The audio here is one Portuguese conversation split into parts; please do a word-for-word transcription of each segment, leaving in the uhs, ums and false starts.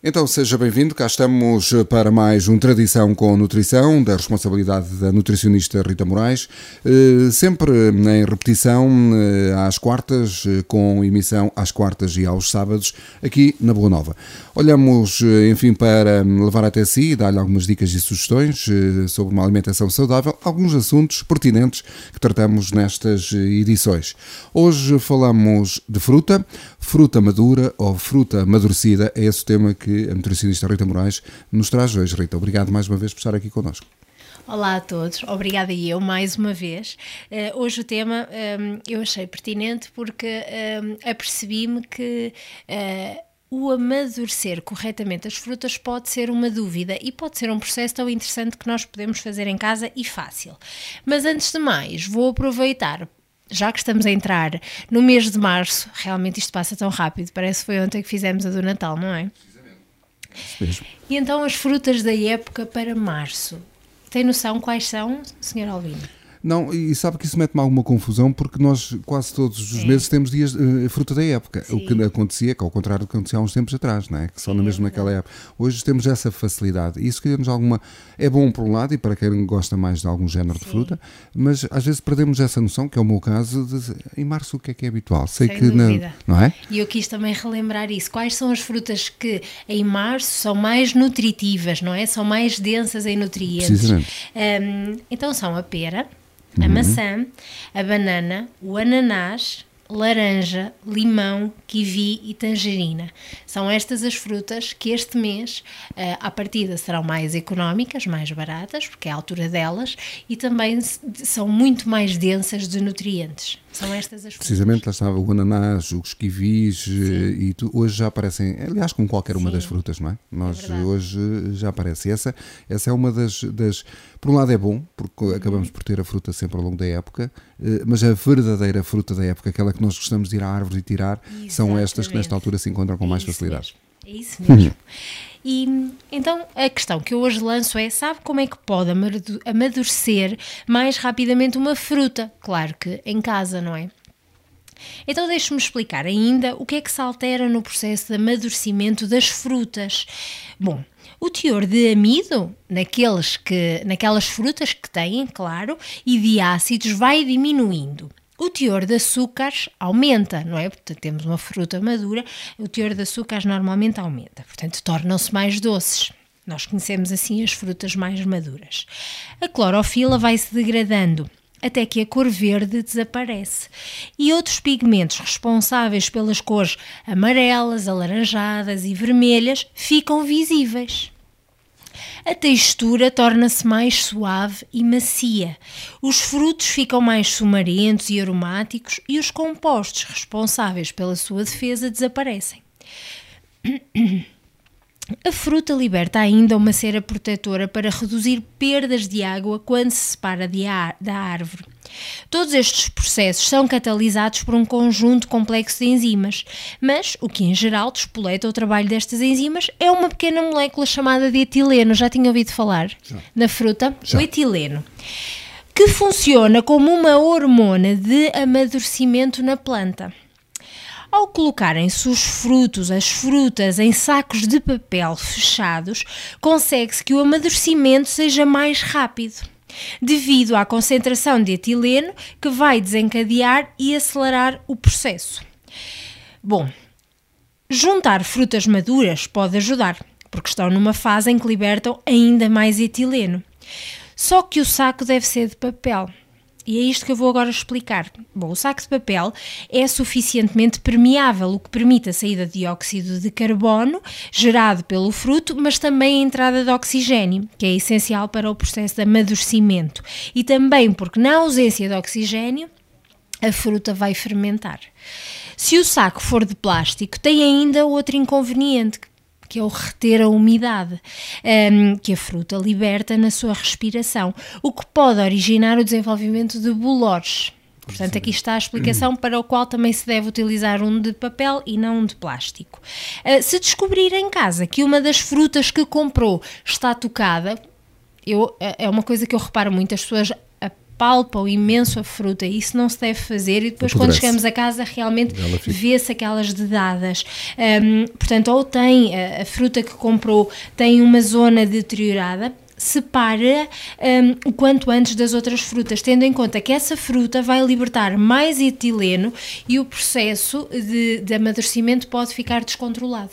Então seja bem-vindo, cá estamos para mais um Tradição com Nutrição, da responsabilidade da nutricionista Rita Moraes, sempre em repetição às quartas, com emissão às quartas e aos sábados, aqui na Boa Nova. Olhamos, enfim, para levar até si e dar-lhe algumas dicas e sugestões sobre uma alimentação saudável, alguns assuntos pertinentes que tratamos nestas edições. Hoje falamos de fruta, fruta madura ou fruta amadurecida, é esse o tema que a nutricionista Rita Moraes nos traz hoje. Rita, obrigado mais uma vez por estar aqui connosco. Olá a todos, obrigada e eu mais uma vez. Uh, hoje o tema um, eu achei pertinente porque um, apercebi-me que uh, o amadurecer corretamente as frutas pode ser uma dúvida e pode ser um processo tão interessante que nós podemos fazer em casa e fácil. Mas antes de mais, vou aproveitar, já que estamos a entrar no mês de março, realmente isto passa tão rápido, parece que foi ontem que fizemos a do Natal, não é? Isso mesmo. E então as frutas da época para março, tem noção quais são, senhor Albino? Não, e sabe que isso mete-me alguma confusão porque nós quase todos os Sim. meses temos dias uh, fruta da época. Sim. O que acontecia, que ao contrário do que acontecia há uns tempos atrás, não é? Que só Sim, mesmo é naquela época. Hoje temos essa facilidade e isso queremos alguma... É bom por um lado e para quem gosta mais de algum género Sim. de fruta, mas às vezes perdemos essa noção, que é o meu caso, de em março o que é que é habitual. Sei Sem que dúvida. Não, não é? E eu quis também relembrar isso. Quais são as frutas que em março são mais nutritivas, não é? São mais densas em nutrientes. Precisamente. Um, então são a pera, a maçã, a banana, o ananás, laranja, limão, kiwi e tangerina. São estas as frutas que este mês, uh, à partida, serão mais económicas, mais baratas, porque é a altura delas, e também são muito mais densas de nutrientes. São estas as frutas. Precisamente, lá estava o ananás, os kiwis, e tu, hoje já aparecem, aliás, com qualquer uma Sim. das frutas, não é? Nós é hoje já aparece. Essa, essa é uma das, das... Por um lado é bom, porque uhum. acabamos por ter a fruta sempre ao longo da época, mas a verdadeira fruta da época, aquela que nós gostamos de ir à árvore e tirar, Exatamente. São estas que nesta altura se encontram com é mais facilidade. Mesmo. É isso mesmo. E então a questão que eu hoje lanço é, sabe como é que pode amadurecer mais rapidamente uma fruta? Claro que em casa, não é? Então deixe-me explicar ainda o que é que se altera no processo de amadurecimento das frutas. Bom, o teor de amido naqueles que, naquelas frutas que têm, claro, e de ácidos vai diminuindo. O teor de açúcares aumenta, não é? Portanto, temos uma fruta madura, o teor de açúcares normalmente aumenta, portanto, tornam-se mais doces. Nós conhecemos assim as frutas mais maduras. A clorofila vai-se degradando até que a cor verde desaparece e outros pigmentos responsáveis pelas cores amarelas, alaranjadas e vermelhas ficam visíveis. A textura torna-se mais suave e macia, os frutos ficam mais sumarentos e aromáticos e os compostos responsáveis pela sua defesa desaparecem. A fruta liberta ainda uma cera protetora para reduzir perdas de água quando se separa de ar, da árvore. Todos estes processos são catalisados por um conjunto complexo de enzimas, mas o que em geral despoleta o trabalho destas enzimas é uma pequena molécula chamada de etileno. Já tinha ouvido falar Já. na fruta? Já. O etileno, que funciona como uma hormona de amadurecimento na planta. Ao colocarem-se os frutos, as frutas, em sacos de papel fechados, consegue-se que o amadurecimento seja mais rápido, devido à concentração de etileno que vai desencadear e acelerar o processo. Bom, juntar frutas maduras pode ajudar, porque estão numa fase em que libertam ainda mais etileno. Só que o saco deve ser de papel. E é isto que eu vou agora explicar. Bom, o saco de papel é suficientemente permeável, o que permite a saída de dióxido de carbono gerado pelo fruto, mas também a entrada de oxigênio, que é essencial para o processo de amadurecimento. E também porque na ausência de oxigênio, a fruta vai fermentar. Se o saco for de plástico, tem ainda outro inconveniente, que é o reter a umidade um, que a fruta liberta na sua respiração, o que pode originar o desenvolvimento de bolores. Portanto, aqui está a explicação para o qual também se deve utilizar um de papel e não um de plástico. Uh, se descobrir em casa que uma das frutas que comprou está tocada, eu, é uma coisa que eu reparo muito, as pessoas palpam imenso a fruta, e isso não se deve fazer, e depois Apodrece. Quando chegamos a casa realmente vê-se aquelas dedadas. Um, portanto, ou tem a, a fruta que comprou tem uma zona deteriorada, separa um, o quanto antes das outras frutas, tendo em conta que essa fruta vai libertar mais etileno e o processo de, de amadurecimento pode ficar descontrolado.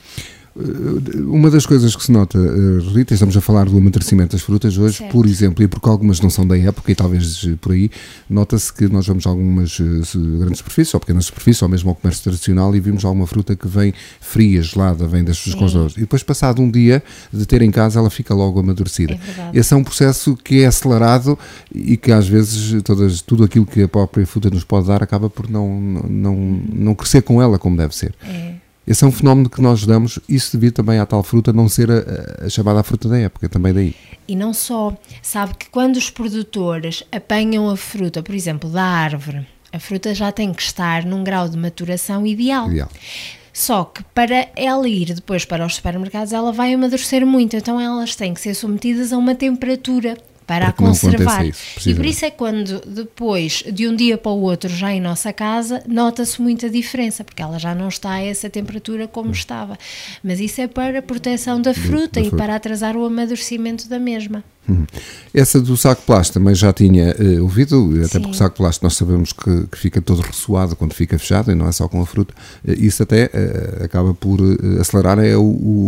Uma das coisas que se nota, Rita, estamos a falar do amadurecimento das frutas hoje, certo. Por exemplo, e porque algumas não são da época e talvez por aí, nota-se que nós vamos a algumas grandes superfícies ou pequenas superfícies, ou mesmo ao comércio tradicional, e vimos alguma fruta que vem fria, gelada, vem das suas congeladores. E depois, passado um dia de ter em casa, ela fica logo amadurecida. É Esse é um processo que é acelerado e que às vezes todas, tudo aquilo que a própria fruta nos pode dar acaba por não, não, não crescer com ela como deve ser. É. Esse é um fenómeno que nós damos, isso devido também à tal fruta não ser a, a chamada fruta da época, também daí. E não só, sabe que quando os produtores apanham a fruta, por exemplo, da árvore, a fruta já tem que estar num grau de maturação ideal. Ideal. Só que para ela ir depois para os supermercados, ela vai amadurecer muito, então elas têm que ser submetidas a uma temperatura para a conservar. Isso, e por isso é quando depois de um dia para o outro já em nossa casa nota-se muita diferença, porque ela já não está a essa temperatura como estava, mas isso é para a proteção da fruta e para atrasar o amadurecimento da mesma. Hum. Essa do saco de plástico também já tinha uh, ouvido, até Sim. porque o saco de plástico nós sabemos que, que fica todo ressoado quando fica fechado e não é só com a fruta. Uh, isso até uh, acaba por uh, acelerar é o, o,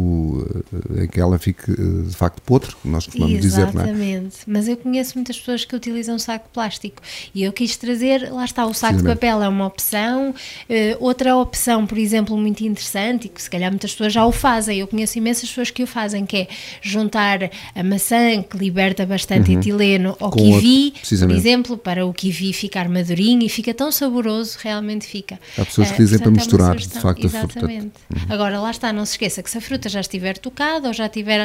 o, o, que ela fique uh, de facto podre, nós costumamos dizer, não é? Exatamente, mas eu conheço muitas pessoas que utilizam saco de plástico e eu quis trazer, lá está, o saco de papel é uma opção, uh, outra opção, por exemplo, muito interessante e que se calhar muitas pessoas já o fazem, eu conheço imensas pessoas que o fazem, que é juntar a maçã que liberta bastante uhum. etileno ao Com kiwi, outro, por exemplo, para o kiwi ficar madurinho e fica tão saboroso, realmente fica. Há pessoas que dizem uh, portanto, para misturar, de facto, exatamente. A fruta. Uhum. Agora, lá está, não se esqueça que se a fruta já estiver tocada ou já tiver uh,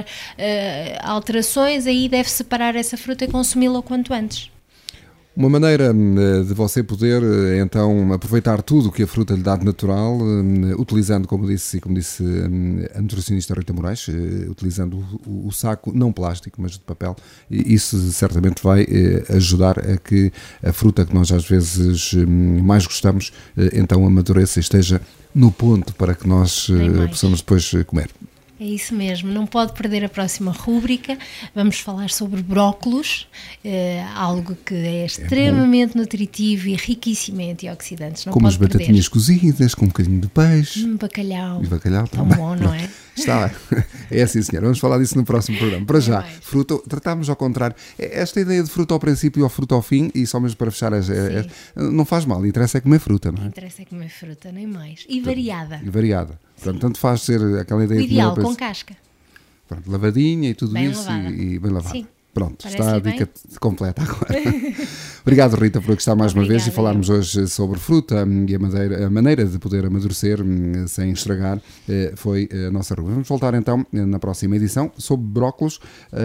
alterações, aí deve separar essa fruta e consumi-la o quanto antes. Uma maneira de você poder, então, aproveitar tudo o que a fruta lhe dá de natural, utilizando, como disse, como disse a nutricionista Rita Moraes, utilizando o saco, não plástico, mas de papel, isso certamente vai ajudar a que a fruta que nós às vezes mais gostamos, então amadureça e esteja no ponto para que nós possamos depois comer. É isso mesmo, não pode perder a próxima rúbrica. Vamos falar sobre brócolos, eh, algo que é extremamente é nutritivo e riquíssimo em antioxidantes. Não Como pode as batatinhas perder. Cozidas, com um bocadinho de peixe. Hum, bacalhau. E bacalhau tão também. Bom, não é? Está bem. É assim, senhora. Vamos falar disso no próximo programa. Para já, fruta, tratámos ao contrário. Esta ideia de fruta ao princípio e ao fruta ao fim, e só mesmo para fechar, as, as, não faz mal. Interessa é comer fruta, não é? Interessa é comer fruta, nem mais. E variada. E variada. Portanto, tanto faz ser aquela ideia o ideal, de com casca. Pronto, lavadinha e tudo bem isso e, e bem lavada. Sim. Pronto, Parece está a bem? dica completa agora. Obrigado, Rita, por aqui estar mais Obrigada, uma vez e falarmos eu. hoje sobre fruta e a, madeira, a maneira de poder amadurecer sem estragar foi a nossa rubrica. Vamos voltar então na próxima edição sobre brócolos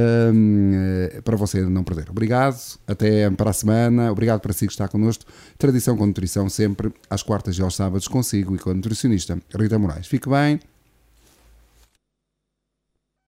para você não perder. Obrigado, até para a semana. Obrigado para si que está connosco. Tradição com Nutrição sempre às quartas e aos sábados consigo e com a nutricionista Rita Moraes. Fique bem.